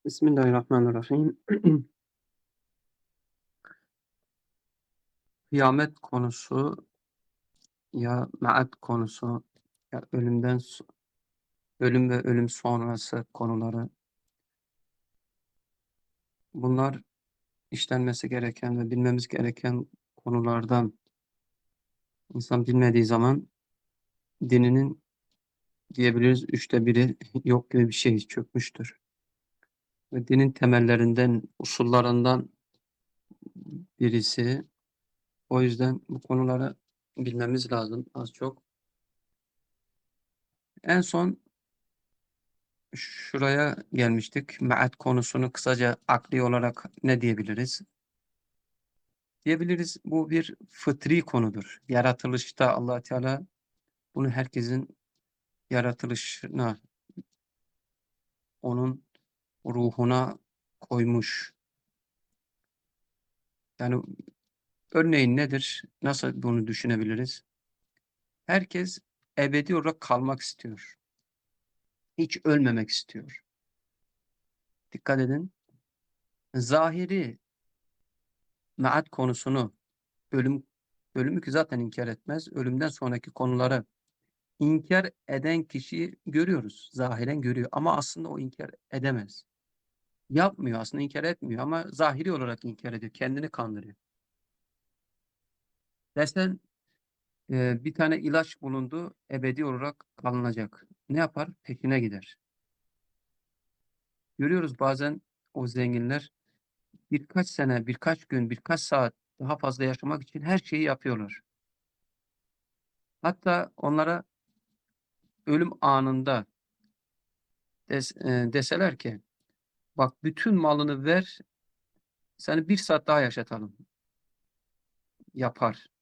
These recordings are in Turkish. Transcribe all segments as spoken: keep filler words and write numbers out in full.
Bismillahirrahmanirrahim. Kıyamet konusu ya maat konusu ya ölümden s ölüm ve ölüm sonrası konuları bunlar işlenmesi gereken ve bilmemiz gereken konulardan. İnsan bilmediği zaman dininin diyebiliriz üçte biri yok gibi bir şey, çökmüştür. Ve dinin temellerinden, usullarından birisi. O yüzden bu konuları bilmemiz lazım az çok. En son şuraya gelmiştik. Maat konusunu kısaca akli olarak ne diyebiliriz? Diyebiliriz bu bir fıtri konudur. Yaratılışta Allah Teala bunu herkesin yaratılışına, onun ruhuna koymuş. Yani örneğin nedir? Nasıl bunu düşünebiliriz? Herkes ebedi olarak kalmak istiyor. Hiç ölmemek istiyor. Dikkat edin. Zahiri maat konusunu, ölüm ölümü ki zaten inkar etmez. Ölümden sonraki konuları İnkar eden kişiyi görüyoruz. Zahiren görüyor ama aslında o inkar edemez. Yapmıyor, aslında inkar etmiyor ama zahiri olarak inkar ediyor. Kendini kandırıyor. Desen, eee, bir tane ilaç bulundu, ebedi olarak kalınacak. Ne yapar? Peşine gider. Görüyoruz bazen o zenginler birkaç sene, birkaç gün, birkaç saat daha fazla yaşamak için her şeyi yapıyorlar. Hatta onlara ölüm anında des eee, deseler ki, "Bak bütün malını ver, seni bir saat daha yaşatalım." Yapar.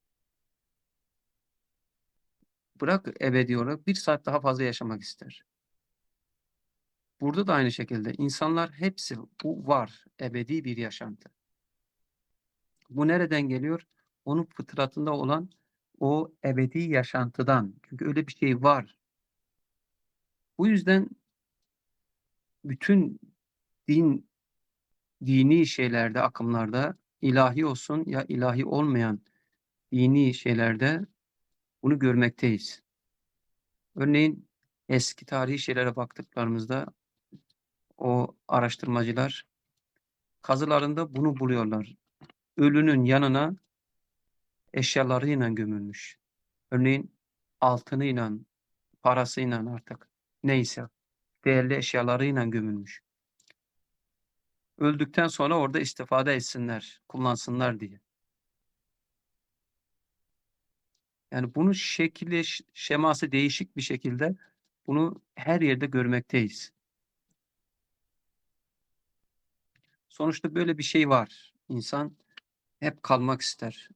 Bırak ebedi olarak bir saat daha fazla yaşamak ister. Burada da aynı şekilde insanlar hepsi bu var, ebedi bir yaşantı. Bu nereden geliyor? Onun fıtratında olan o ebedi yaşantıdan. Çünkü öyle bir şey var. Bu yüzden bütün din, dini şeylerde, akımlarda, ilahi olsun ya ilahi olmayan dini şeylerde bunu görmekteyiz. Örneğin eski tarihi şeylere baktıklarımızda o araştırmacılar kazılarında bunu buluyorlar. Ölünün yanına eşyalarıyla gömülmüş. Örneğin altınıyla, parasıyla artık neyse değerli eşyalarıyla gömülmüş. Öldükten sonra orada istifade etsinler, kullansınlar diye. Yani bunun şekli, şeması değişik bir şekilde bunu her yerde görmekteyiz. Sonuçta böyle bir şey var. İnsan hep kalmak ister.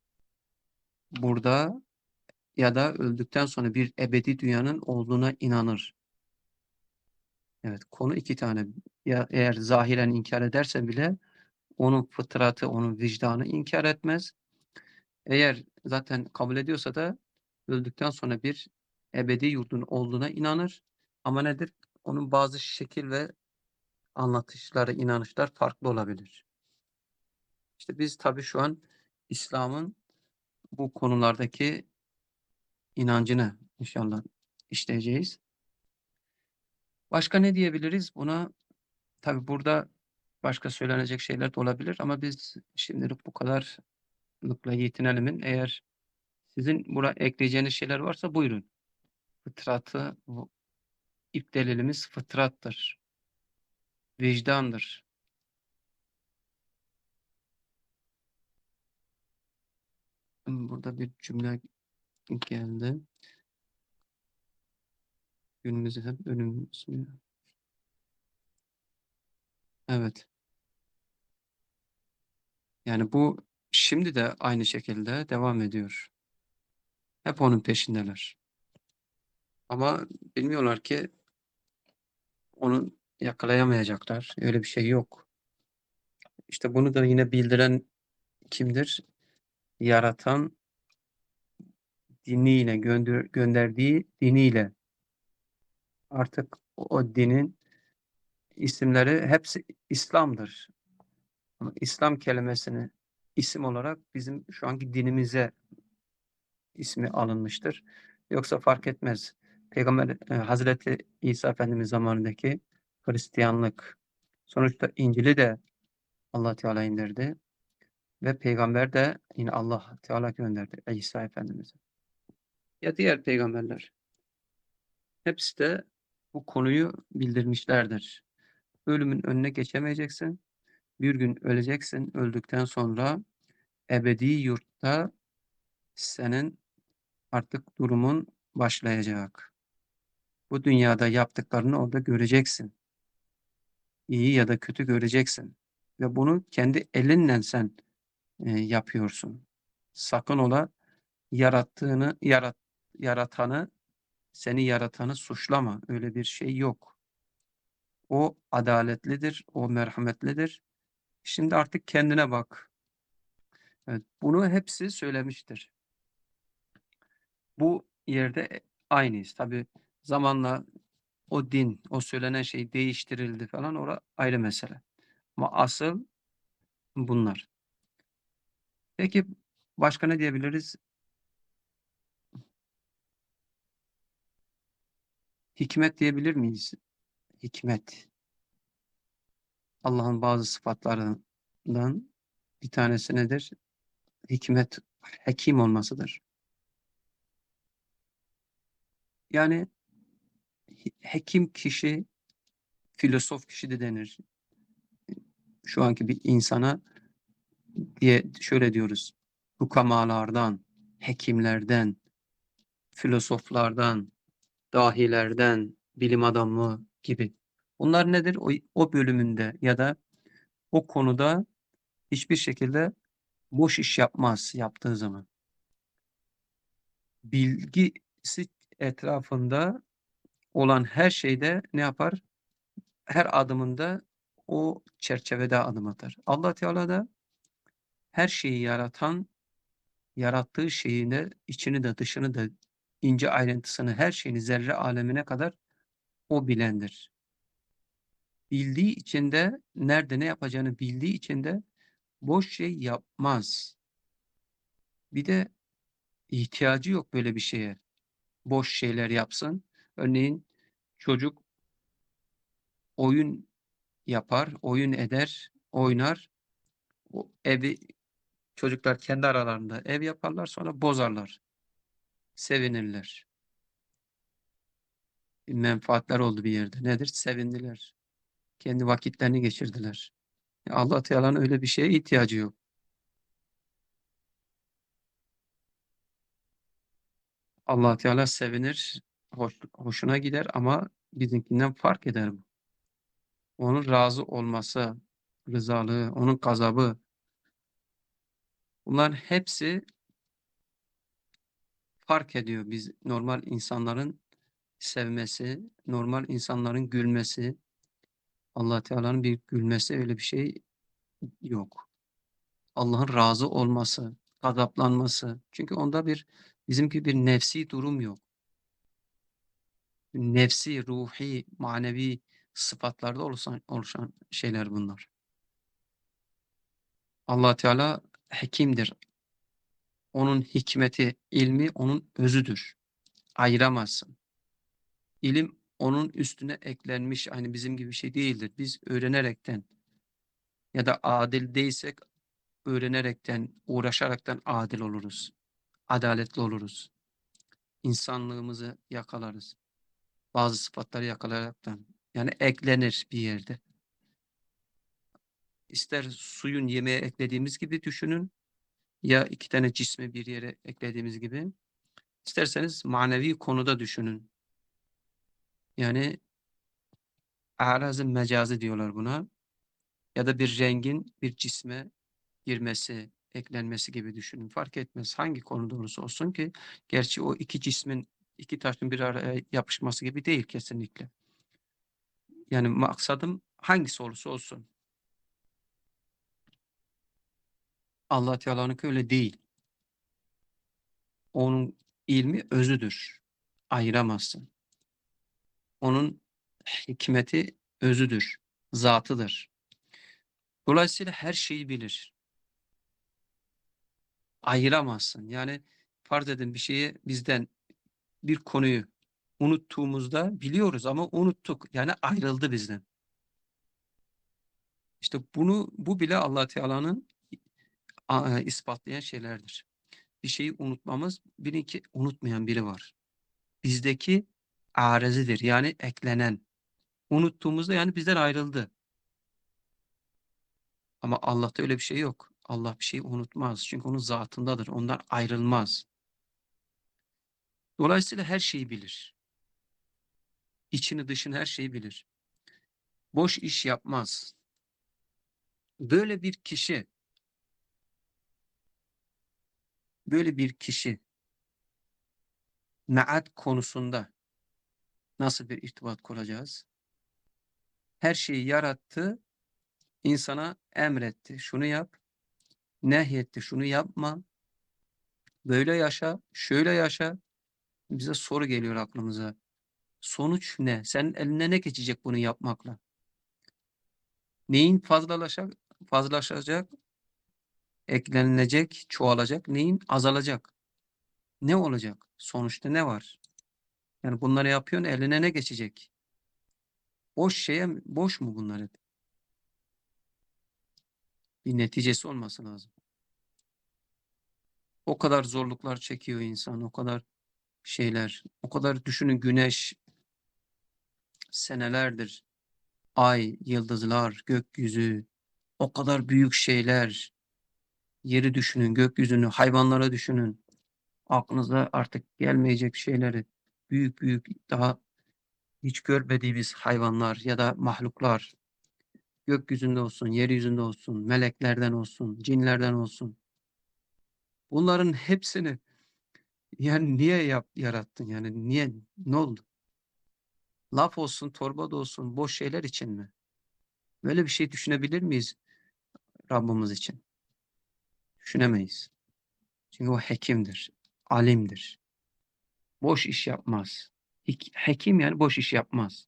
Burada ya da öldükten sonra bir ebedi dünyanın olduğuna inanır. Evet, konu iki tane. Ya eğer zahiren inkar ederse bile onun fıtratı, onun vicdanı inkar etmez. Eğer zaten kabul ediyorsa da öldükten sonra bir ebedi yurdun olduğuna inanır. Ama nedir? Onun bazı şekil ve anlatışları, inanışlar farklı olabilir. İşte biz tabii şu an İslam'ın bu konulardaki inancını inşallah işleyeceğiz. Başka ne diyebiliriz? Buna tabii burada başka söylenecek şeyler de olabilir ama biz şimdilik bu kadarlıkla yetinelim. Eğer sizin buraya ekleyeceğiniz şeyler varsa buyurun. Fıtratı, bu ilk delilimiz fıtrattır, vicdandır. Hmm, Burada bir cümle geldi. Günümüzü hep önümüz. Evet. Yani bu şimdi de aynı şekilde devam ediyor. Hep onun peşindeler. Ama bilmiyorlar ki onu yakalayamayacaklar. Öyle bir şey yok. İşte bunu da yine bildiren kimdir? Yaratan diniyle, gönder gönderdiği diniyle artık o, o dinin isimleri hepsi İslam'dır. Ama İslam kelimesini isim olarak bizim şu anki dinimize ismi alınmıştır. Yoksa fark etmez. Peygamber e, Hazreti İsa Efendimiz zamanındaki Hristiyanlık sonuçta İncil'i de Allah Teala indirdi ve peygamber de yine Allah Teala gönderdi İsa Efendimiz'e. Ya diğer peygamberler. Hepsi de bu konuyu bildirmişlerdir. Ölümün önüne geçemeyeceksin. Bir gün öleceksin. Öldükten sonra ebedi yurtta senin artık durumun başlayacak. Bu dünyada yaptıklarını orada göreceksin. İyi ya da kötü göreceksin. Ve bunu kendi elinle sen e, yapıyorsun. Sakın ola yarattığını, yarat, yaratanı, seni yaratanı suçlama. Öyle bir şey yok. O adaletlidir, o merhametlidir. Şimdi artık kendine bak. Evet, bunu hepsi söylemiştir. Bu yerde aynıyız. Tabii zamanla o din, o söylenen şey değiştirildi falan, orası ayrı mesele. Ama asıl bunlar. Peki başka ne diyebiliriz? Hikmet diyebilir miyiz? Hikmet. Allah'ın bazı sıfatlarından bir tanesi nedir? Hikmet, hekim olmasıdır. Yani hekim kişi, filozof kişi de denir. Şu anki bir insana diye şöyle diyoruz. Hukamalardan, hekimlerden, filozoflardan, dahilerden, bilim adamı gibi. Bunlar nedir? O, o bölümünde ya da o konuda hiçbir şekilde boş iş yapmaz yaptığı zaman. Bilgisi etrafında olan her şeyde ne yapar? Her adımında o çerçevede adım atar. Allah Teala da her şeyi yaratan, yarattığı şeyini, içini de dışını da, ince ayrıntısını, her şeyini zerre alemine kadar o bilendir. Bildiği için de nerede ne yapacağını bildiği için de boş şey yapmaz. Bir de ihtiyacı yok böyle bir şeye. Boş şeyler yapsın. Örneğin çocuk oyun yapar, oyun eder, oynar. O evi çocuklar kendi aralarında ev yaparlar, sonra bozarlar. Sevinirler. Bir menfaatler oldu bir yerde. Nedir? Sevindiler. Kendi vakitlerini geçirdiler. Allah Teala'nın öyle bir şeye ihtiyacı yok. Allah Teala sevinir, hoş, hoşuna gider ama bizimkinden fark eder bu. Onun razı olması, rızalığı, onun gazabı, bunların hepsi fark ediyor. Biz normal insanların sevmesi, normal insanların gülmesi, Allah Teala'nın bir gülmesi, öyle bir şey yok. Allah'ın razı olması, gazaplanması. Çünkü onda bir bizimki bir nefsi durum yok. Nefsi, ruhi, manevi sıfatlarda oluşan, oluşan şeyler bunlar. Allah Teala hekimdir. Onun hikmeti, ilmi onun özüdür. Ayıramazsın. İlim onun üstüne eklenmiş, hani bizim gibi bir şey değildir. Biz öğrenerekten ya da adil değilsek öğrenerekten, uğraşaraktan adil oluruz. Adaletli oluruz. İnsanlığımızı yakalarız. Bazı sıfatları yakalayaraktan. Yani eklenir bir yerde. İster suyun yemeğe eklediğimiz gibi düşünün, ya iki tane cismi bir yere eklediğimiz gibi. İsterseniz manevi konuda düşünün. Yani arazı mecazi diyorlar buna. Ya da bir rengin bir cisme girmesi, eklenmesi gibi düşünün. Fark etmez hangi konuda olursa olsun ki. Gerçi o iki cismin, iki taşın bir araya yapışması gibi değil kesinlikle. Yani maksadım hangisi olursa olsun. Allah Teala'nınki öyle değil. Onun ilmi özüdür. Ayıramazsın. Onun hikmeti özüdür. zatıdır. Dolayısıyla her şeyi bilir. Ayıramazsın. Yani farz edin bir şeyi bizden bir konuyu unuttuğumuzda biliyoruz ama unuttuk. Yani ayrıldı bizden. İşte bunu bu bile Allah Teala'nın a- e, ispatlayan şeylerdir. Bir şeyi unutmamız, bilin ki unutmayan biri var. Bizdeki arızidir yani eklenen. Unuttuğumuzda yani bizden ayrıldı. Ama Allah'ta öyle bir şey yok. Allah bir şeyi unutmaz. Çünkü onun zatındadır. Ondan ayrılmaz. Dolayısıyla her şeyi bilir. İçini dışını her şeyi bilir. Boş iş yapmaz. Böyle bir kişi, böyle bir kişi me'ad konusunda nasıl bir irtibat kuracağız? Her şeyi yarattı, insana emretti. Şunu yap, nehyetti, şunu yapma, böyle yaşa, şöyle yaşa. Bize soru geliyor aklımıza. Sonuç ne? Senin eline ne geçecek bunu yapmakla? Neyin fazlalaşacak, fazlalaşacak, eklenilecek, çoğalacak, neyin azalacak? Ne olacak? Sonuçta ne var? Yani bunları yapıyorsun, eline ne geçecek? Boş şeye, boş mu bunlar hep? Bir neticesi olması lazım. O kadar zorluklar çekiyor insan, o kadar şeyler, o kadar düşünün güneş senelerdir, ay, yıldızlar, gökyüzü, o kadar büyük şeyler, yeri düşünün, gökyüzünü, hayvanlara düşünün. Aklınıza artık gelmeyecek şeyleri, büyük büyük daha hiç görmediğimiz hayvanlar ya da mahluklar, gökyüzünde olsun, yeryüzünde olsun, meleklerden olsun, cinlerden olsun. Bunların hepsini yani niye yap, yarattın yani niye ne oldu? Laf olsun, torba da olsun, boş şeyler için mi? Böyle bir şey düşünebilir miyiz Rabbimiz için? Düşünemeyiz. Çünkü o hekimdir, alimdir. Boş iş yapmaz. Hek- Hekim yani boş iş yapmaz.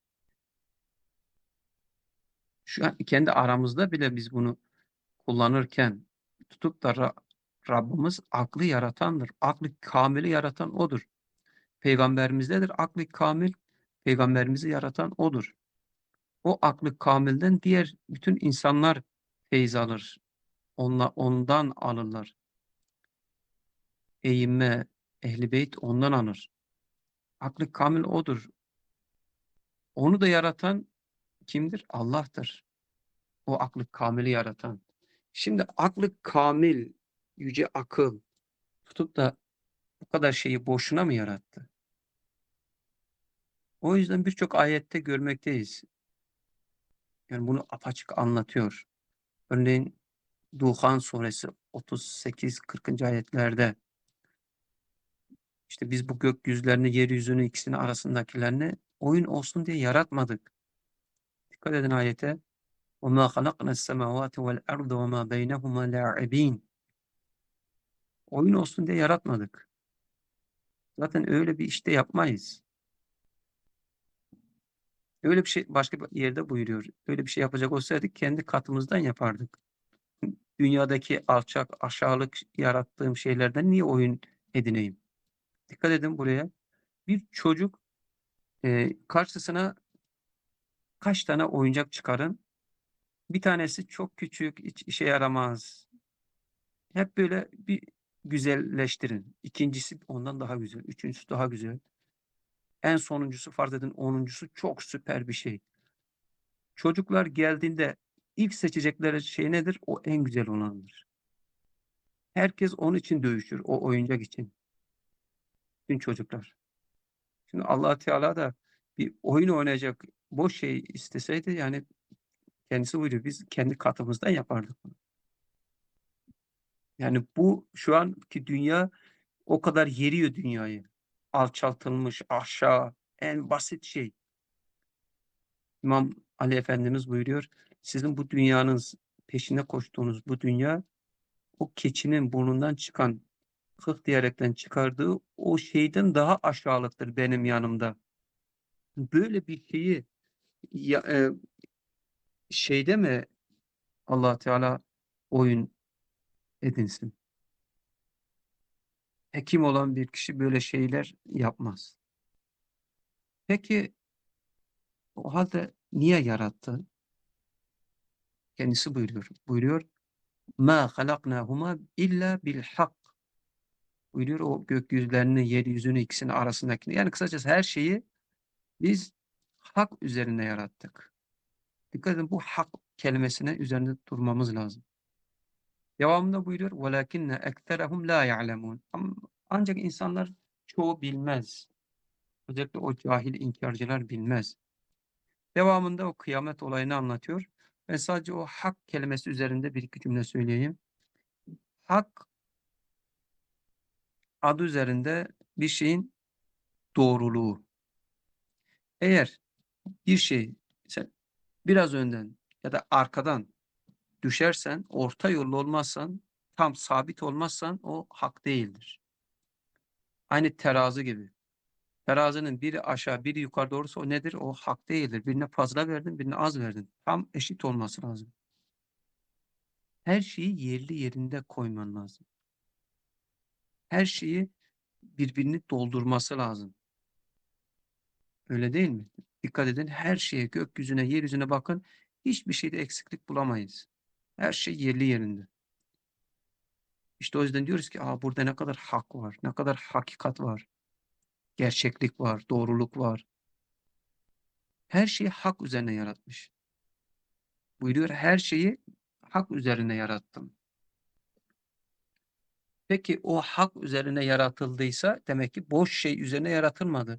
Şu an kendi aramızda bile biz bunu kullanırken tutup da Ra- Rabbimiz aklı yaratandır. Aklı kamili yaratan odur. Peygamberimizdedir aklı kamil. Peygamberimizi yaratan odur. O aklı kamilden diğer bütün insanlar feyz alır. Onla, ondan alırlar. Eğinme, ehli beyt ondan alır. Aklı kamil odur. Onu da yaratan kimdir? Allah'tır. O aklı kamili yaratan. Şimdi aklı kamil, yüce akıl tutup da bu kadar şeyi boşuna mı yarattı? O yüzden birçok ayette görmekteyiz. Yani bunu apaçık anlatıyor. Örneğin Duhan suresi otuz sekiz kırkıncı ayetlerde işte biz bu gökyüzlerini, yeryüzünü ikisinin arasındakilerini oyun olsun diye yaratmadık. Dikkat edin ayete. وَمَا خَلَقْنَا السَّمَاوَاتِ وَالْأَرْضَ وَمَا بَيْنَهُمَا لَاعِبِينَ Oyun olsun diye yaratmadık. Zaten öyle bir işte yapmayız. Öyle bir şey başka bir yerde buyuruyor. Öyle bir şey yapacak olsaydık kendi katımızdan yapardık. Dünyadaki alçak, aşağılık yarattığım şeylerden niye oyun edineyim? Dikkat edin buraya. Bir çocuk e, karşısına kaç tane oyuncak çıkarın? Bir tanesi çok küçük, hiç işe yaramaz. Hep böyle bir güzelleştirin. İkincisi ondan daha güzel. Üçüncüsü daha güzel. En sonuncusu farz edin onuncusu çok süper bir şey. Çocuklar geldiğinde ilk seçecekleri şey nedir? O en güzel olanıdır. Herkes onun için dövüşür, o oyuncak için. Bütün çocuklar. Şimdi Allah Teala da bir oyun oynayacak boş şey isteseydi yani kendisi buyuruyor. Biz kendi katımızdan yapardık bunu. Yani bu şu anki dünya o kadar yeriyor dünyayı. Alçaltılmış, aşağı, en basit şey. İmam Ali Efendimiz buyuruyor. Sizin bu dünyanın peşine koştuğunuz bu dünya o keçinin burnundan çıkan hıh diyerekten çıkardığı o şeyden daha aşağılıktır benim yanımda. Böyle bir şeyi ya, e, şeyde mi Allah Teala oyun edinsin? Hekim olan bir kişi böyle şeyler yapmaz. Peki o halde niye yarattı? Kendisi buyuruyor. Buyuruyor. Ma halaknahuma illa bil hak. Buyuruyor o gökyüzlerini, yeryüzünü ikisinin arasındakini. Yani kısacası her şeyi biz hak üzerine yarattık. Dikkat edin bu hak kelimesine üzerinde durmamız lazım. Devamında buyuruyor وَلَكِنَّ اَكْتَرَهُمْ لَا يَعْلَمُونَ. Ancak insanlar çoğu bilmez. Özellikle o cahil inkarcılar bilmez. Devamında o kıyamet olayını anlatıyor. Ben sadece o hak kelimesi üzerinde bir iki cümle söyleyeyim. Hak adı üzerinde bir şeyin doğruluğu. Eğer bir şey sen biraz önden ya da arkadan düşersen, orta yollu olmazsan, tam sabit olmazsan o hak değildir. Aynı terazi gibi. Terazinin biri aşağı, biri yukarı doğrusu o nedir? O hak değildir. Birine fazla verdin, birine az verdin. Tam eşit olması lazım. Her şeyi yerli yerinde koyman lazım. Her şeyi birbirini doldurması lazım. Öyle değil mi? Dikkat edin her şeye, gökyüzüne, yeryüzüne bakın. Hiçbir şeyde eksiklik bulamayız. Her şey yerli yerinde. İşte o yüzden diyoruz ki Aa, burada ne kadar hak var, ne kadar hakikat var, gerçeklik var, doğruluk var. Her şeyi hak üzerine yaratmış. Buyuruyor her şeyi hak üzerine yarattım. Peki o hak üzerine yaratıldıysa demek ki boş şey üzerine yaratılmadı.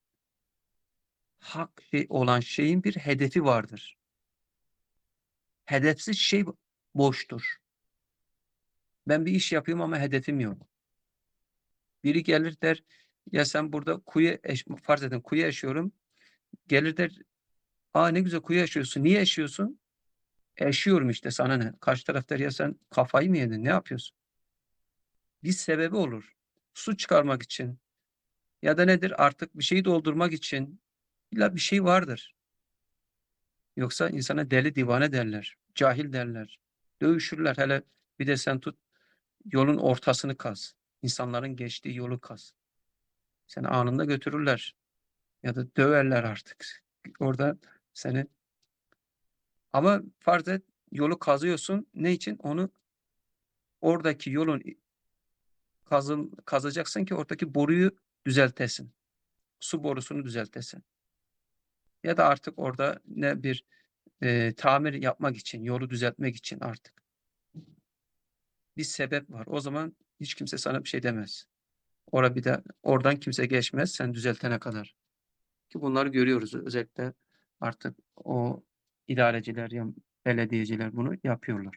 Hak şey olan şeyin bir hedefi vardır. Hedefsiz şey boştur. Ben bir iş yapıyorum ama hedefim yok. Biri gelir der ya sen burada kuyu eş, farz edin kuyu yaşıyorum. Gelir der aa ne güzel kuyu yaşıyorsun. Niye yaşıyorsun? Yaşıyorum işte sana ne? Karşı taraf der ya sen kafayı mı yedin? Ne yapıyorsun? Bir sebebi olur. Su çıkarmak için ya da nedir artık bir şeyi doldurmak için illa bir şey vardır. Yoksa insana deli divane derler. Cahil derler. Dövüşürler. Hele bir de sen tut yolun ortasını kaz. İnsanların geçtiği yolu kaz. Seni anında götürürler. Ya da döverler artık. Orada seni ama farz et yolu kazıyorsun. Ne için? Onu oradaki yolun kazıl, kazacaksın ki oradaki boruyu düzeltesin. Su borusunu düzeltesin. Ya da artık orada ne bir e, tamir yapmak için, yolu düzeltmek için artık bir sebep var. O zaman hiç kimse sana bir şey demez. Ora bir de oradan kimse geçmez sen düzeltene kadar. Ki bunları görüyoruz. Özellikle artık o idareciler ya belediyeciler bunu yapıyorlar.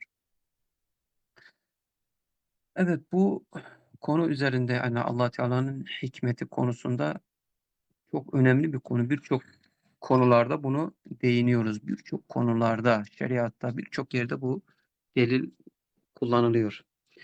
Evet bu konu üzerinde yani Allah Teala'nın hikmeti konusunda çok önemli bir konu. Birçok konularda bunu değiniyoruz. Birçok konularda, şeriatta, birçok yerde bu delil kullanılıyor.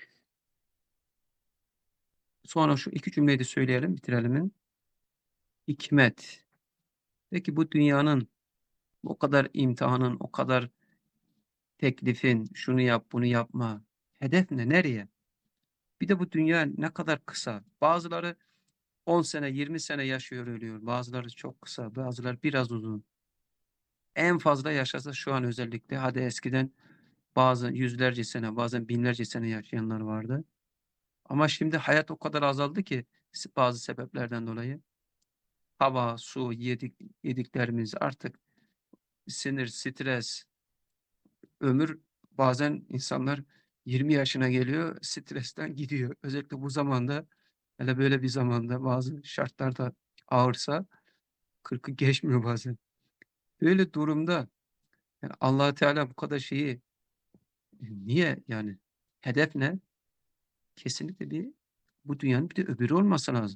Sonra şu iki cümleyi de söyleyelim, bitirelim. Hikmet. Peki bu dünyanın o kadar imtihanın, o kadar teklifin, şunu yap, bunu yapma. Hedef ne? Nereye? Bir de bu dünya ne kadar kısa. Bazıları on sene, yirmi sene yaşıyor, ölüyor. Bazıları çok kısa, bazıları biraz uzun. En fazla yaşasa şu an özellikle, hadi eskiden bazı yüzlerce sene, bazen binlerce sene yaşayanlar vardı. Ama şimdi hayat o kadar azaldı ki bazı sebeplerden dolayı. Hava, su, yedik, yediklerimiz artık sinir, stres, ömür bazen insanlar yirmi yaşına geliyor, stresten gidiyor. Özellikle bu zamanda, hele böyle bir zamanda bazı şartlarda ağırsa kırkı geçmiyor bazen. Böyle durumda yani Allah Teala bu kadar şeyi niye yani hedef ne? Kesinlikle bir bu dünyanın bir de öbürü olması lazım.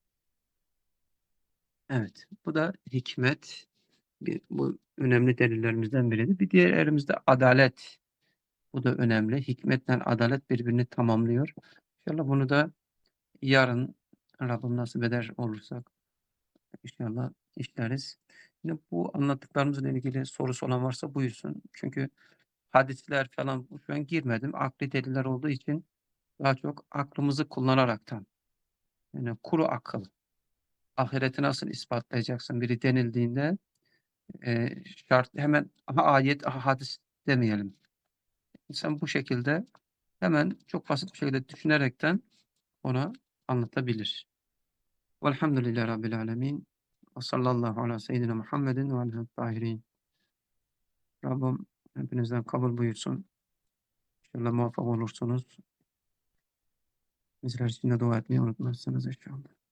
Evet, bu da hikmet. Bir, bu önemli delillerimizden biridir. Bir diğer elimizde adalet. Bu da önemli. Hikmetle adalet birbirini tamamlıyor. İnşallah bunu da yarın Rabbim nasip eder olursak inşallah işleriz. Yine bu anlattıklarımızla ilgili sorusu olan varsa buyursun. Çünkü hadisler falan bu şu an girmedim. Akli deliller olduğu için daha çok aklımızı kullanaraktan, yani kuru akıl, ahireti nasıl ispatlayacaksın biri denildiğinde, eee, şart hemen aha ayet, aha hadis demeyelim. İnsan bu şekilde hemen çok basit bir şekilde düşünerekten ona anlatabilir. Velhamdülillahi Rabbil alemin. Ve sallallahu ala seyyidina Muhammedin ve alihi tahirin. Rabbim hepinizden kabul buyursun. İnşallah muvaffak olursunuz. Bizler için de dua etmeyi unutmazsınız inşallah.